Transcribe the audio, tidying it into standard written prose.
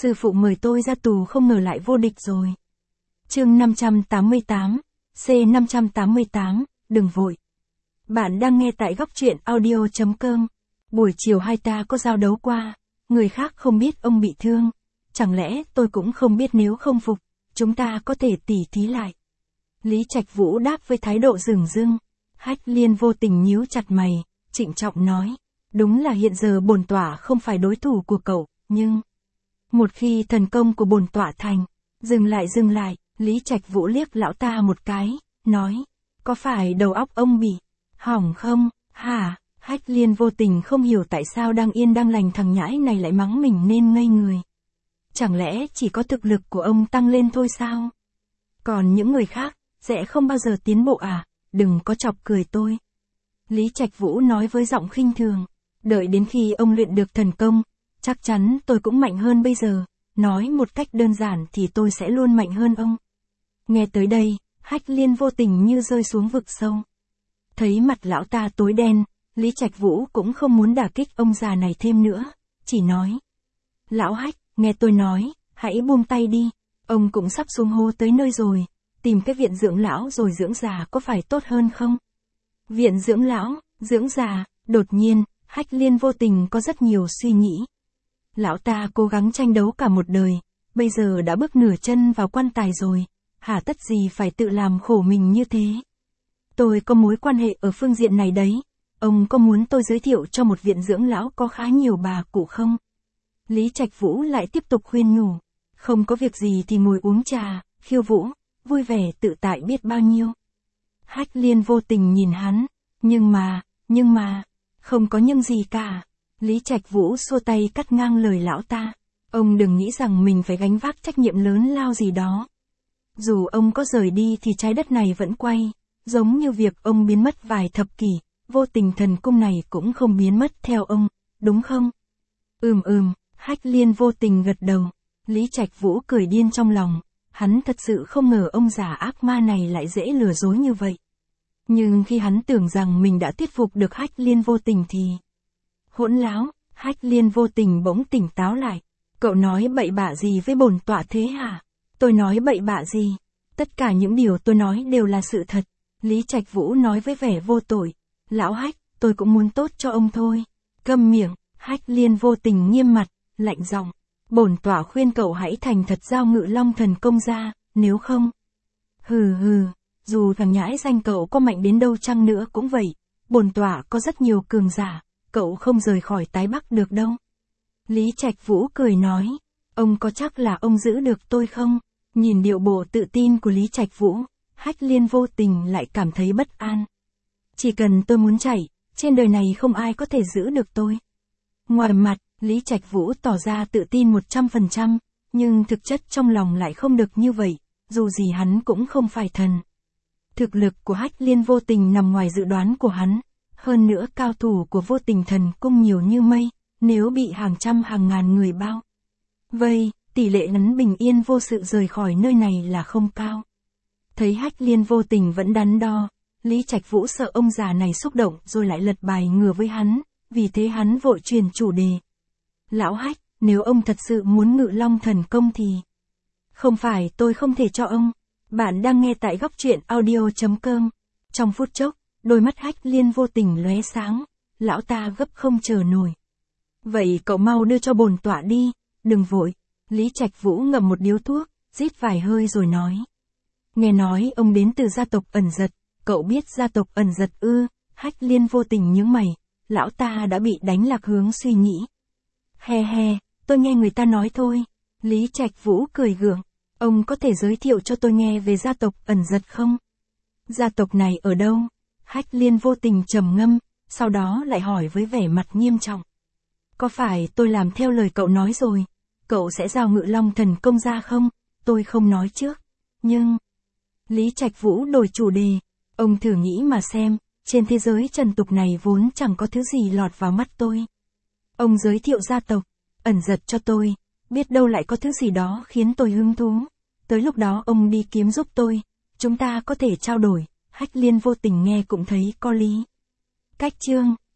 Sư phụ mời tôi ra tù không ngờ lại vô địch rồi. Chương 588, C588, đừng vội. Bạn đang nghe tại góc truyện audio.com. Buổi chiều hai ta có giao đấu qua, người khác không biết ông bị thương. Chẳng lẽ tôi cũng không biết nếu không phục, chúng ta có thể tỉ thí lại. Lý Trạch Vũ đáp với thái độ dửng dưng. Hách Liên vô tình nhíu chặt mày, trịnh trọng nói. Đúng là hiện giờ bổn tọa không phải đối thủ của cậu, nhưng... Một khi thần công của bổn tọa thành, dừng lại, Lý Trạch Vũ liếc lão ta một cái, nói. Có phải đầu óc ông bị hỏng không, hả? Hách Liên vô tình không hiểu tại sao đang yên đang lành thằng nhãi này lại mắng mình nên ngây người. Chẳng lẽ chỉ có thực lực của ông tăng lên thôi sao? Còn những người khác, sẽ không bao giờ tiến bộ à? Đừng có chọc cười tôi. Lý Trạch Vũ nói với giọng khinh thường. Đợi đến khi ông luyện được thần công, chắc chắn tôi cũng mạnh hơn bây giờ. Nói một cách đơn giản thì tôi sẽ luôn mạnh hơn ông. Nghe tới đây, Hách Liên vô tình như rơi xuống vực sâu. Thấy mặt lão ta tối đen, Lý Trạch Vũ cũng không muốn đả kích ông già này thêm nữa, chỉ nói. Lão Hách, nghe tôi nói, hãy buông tay đi, ông cũng sắp xuống hố tới nơi rồi, tìm cái viện dưỡng lão rồi dưỡng già có phải tốt hơn không? Viện dưỡng lão, dưỡng già, đột nhiên, Hách Liên vô tình có rất nhiều suy nghĩ. Lão ta cố gắng tranh đấu cả một đời, bây giờ đã bước nửa chân vào quan tài rồi, hả tất gì phải tự làm khổ mình như thế. Tôi có mối quan hệ ở phương diện này đấy, ông có muốn tôi giới thiệu cho một viện dưỡng lão có khá nhiều bà cụ không? Lý Trạch Vũ lại tiếp tục khuyên nhủ, không có việc gì thì ngồi uống trà, khiêu vũ, vui vẻ tự tại biết bao nhiêu. Hách Liên vô tình nhìn hắn, nhưng mà, không có nhưng gì cả. Lý Trạch Vũ xua tay cắt ngang lời lão ta, ông đừng nghĩ rằng mình phải gánh vác trách nhiệm lớn lao gì đó. Dù ông có rời đi thì trái đất này vẫn quay, giống như việc ông biến mất vài thập kỷ, vô tình thần cung này cũng không biến mất theo ông, đúng không? Hách Liên vô tình gật đầu. Lý Trạch Vũ cười điên trong lòng, hắn thật sự không ngờ ông già ác ma này lại dễ lừa dối như vậy. Nhưng khi hắn tưởng rằng mình đã thuyết phục được Hách Liên vô tình thì... Hỗn láo, Hách Liên vô tình bỗng tỉnh táo lại. Cậu nói bậy bạ gì với bổn tọa thế hả? Tôi nói bậy bạ gì? Tất cả những điều tôi nói đều là sự thật. Lý Trạch Vũ nói với vẻ vô tội. Lão Hách, tôi cũng muốn tốt cho ông thôi. Câm miệng, Hách Liên vô tình nghiêm mặt, lạnh giọng. Bổn tọa khuyên cậu hãy thành thật giao Ngự Long thần công ra, nếu không. Hừ, dù thằng nhãi danh cậu có mạnh đến đâu chăng nữa cũng vậy. Bổn tọa có rất nhiều cường giả, cậu không rời khỏi Tái Bắc được đâu. Lý Trạch Vũ cười nói, ông có chắc là ông giữ được tôi không? Nhìn điệu bộ tự tin của Lý Trạch Vũ, Hách Liên vô tình lại cảm thấy bất an. Chỉ cần tôi muốn chạy, trên đời này không ai có thể giữ được tôi. Ngoài mặt, Lý Trạch Vũ tỏ ra tự tin 100%, nhưng thực chất trong lòng lại không được như vậy, dù gì hắn cũng không phải thần. Thực lực của Hách Liên vô tình nằm ngoài dự đoán của hắn, hơn nữa cao thủ của vô tình thần cung nhiều như mây, nếu bị hàng trăm hàng ngàn người bao vây, tỷ lệ hắn bình yên vô sự rời khỏi nơi này là không cao. Thấy Hách Liên vô tình vẫn đắn đo, Lý Trạch Vũ sợ ông già này xúc động rồi lại lật bài ngửa với hắn, vì thế hắn vội truyền chủ đề. Lão Hách, nếu ông thật sự muốn Ngự Long thần công thì... Không phải tôi không thể cho ông. Bạn đang nghe tại góc truyện audio.com. Trong phút chốc, đôi mắt Hách Liên vô tình lóe sáng, lão ta gấp không chờ nổi. Vậy cậu mau đưa cho bổn tọa đi, đừng vội. Lý Trạch Vũ ngậm một điếu thuốc, rít vài hơi rồi nói. Nghe nói ông đến từ gia tộc Ẩn Giật, cậu biết gia tộc Ẩn Giật ư? Hách Liên vô tình nhướng mày, lão ta đã bị đánh lạc hướng suy nghĩ. He, tôi nghe người ta nói thôi. Lý Trạch Vũ cười gượng, ông có thể giới thiệu cho tôi nghe về gia tộc Ẩn Giật không? Gia tộc này ở đâu? Hách Liên vô tình trầm ngâm, sau đó lại hỏi với vẻ mặt nghiêm trọng. Có phải tôi làm theo lời cậu nói rồi? Cậu sẽ giao Ngự Long thần công ra không? Tôi không nói trước. Nhưng... Lý Trạch Vũ đổi chủ đề. Ông thử nghĩ mà xem, trên thế giới trần tục này vốn chẳng có thứ gì lọt vào mắt tôi. Ông giới thiệu gia tộc Ẩn Giật cho tôi, biết đâu lại có thứ gì đó khiến tôi hứng thú. Tới lúc đó ông đi kiếm giúp tôi, chúng ta có thể trao đổi. Hách Liên vô tình nghe cũng thấy có lý. Cách chương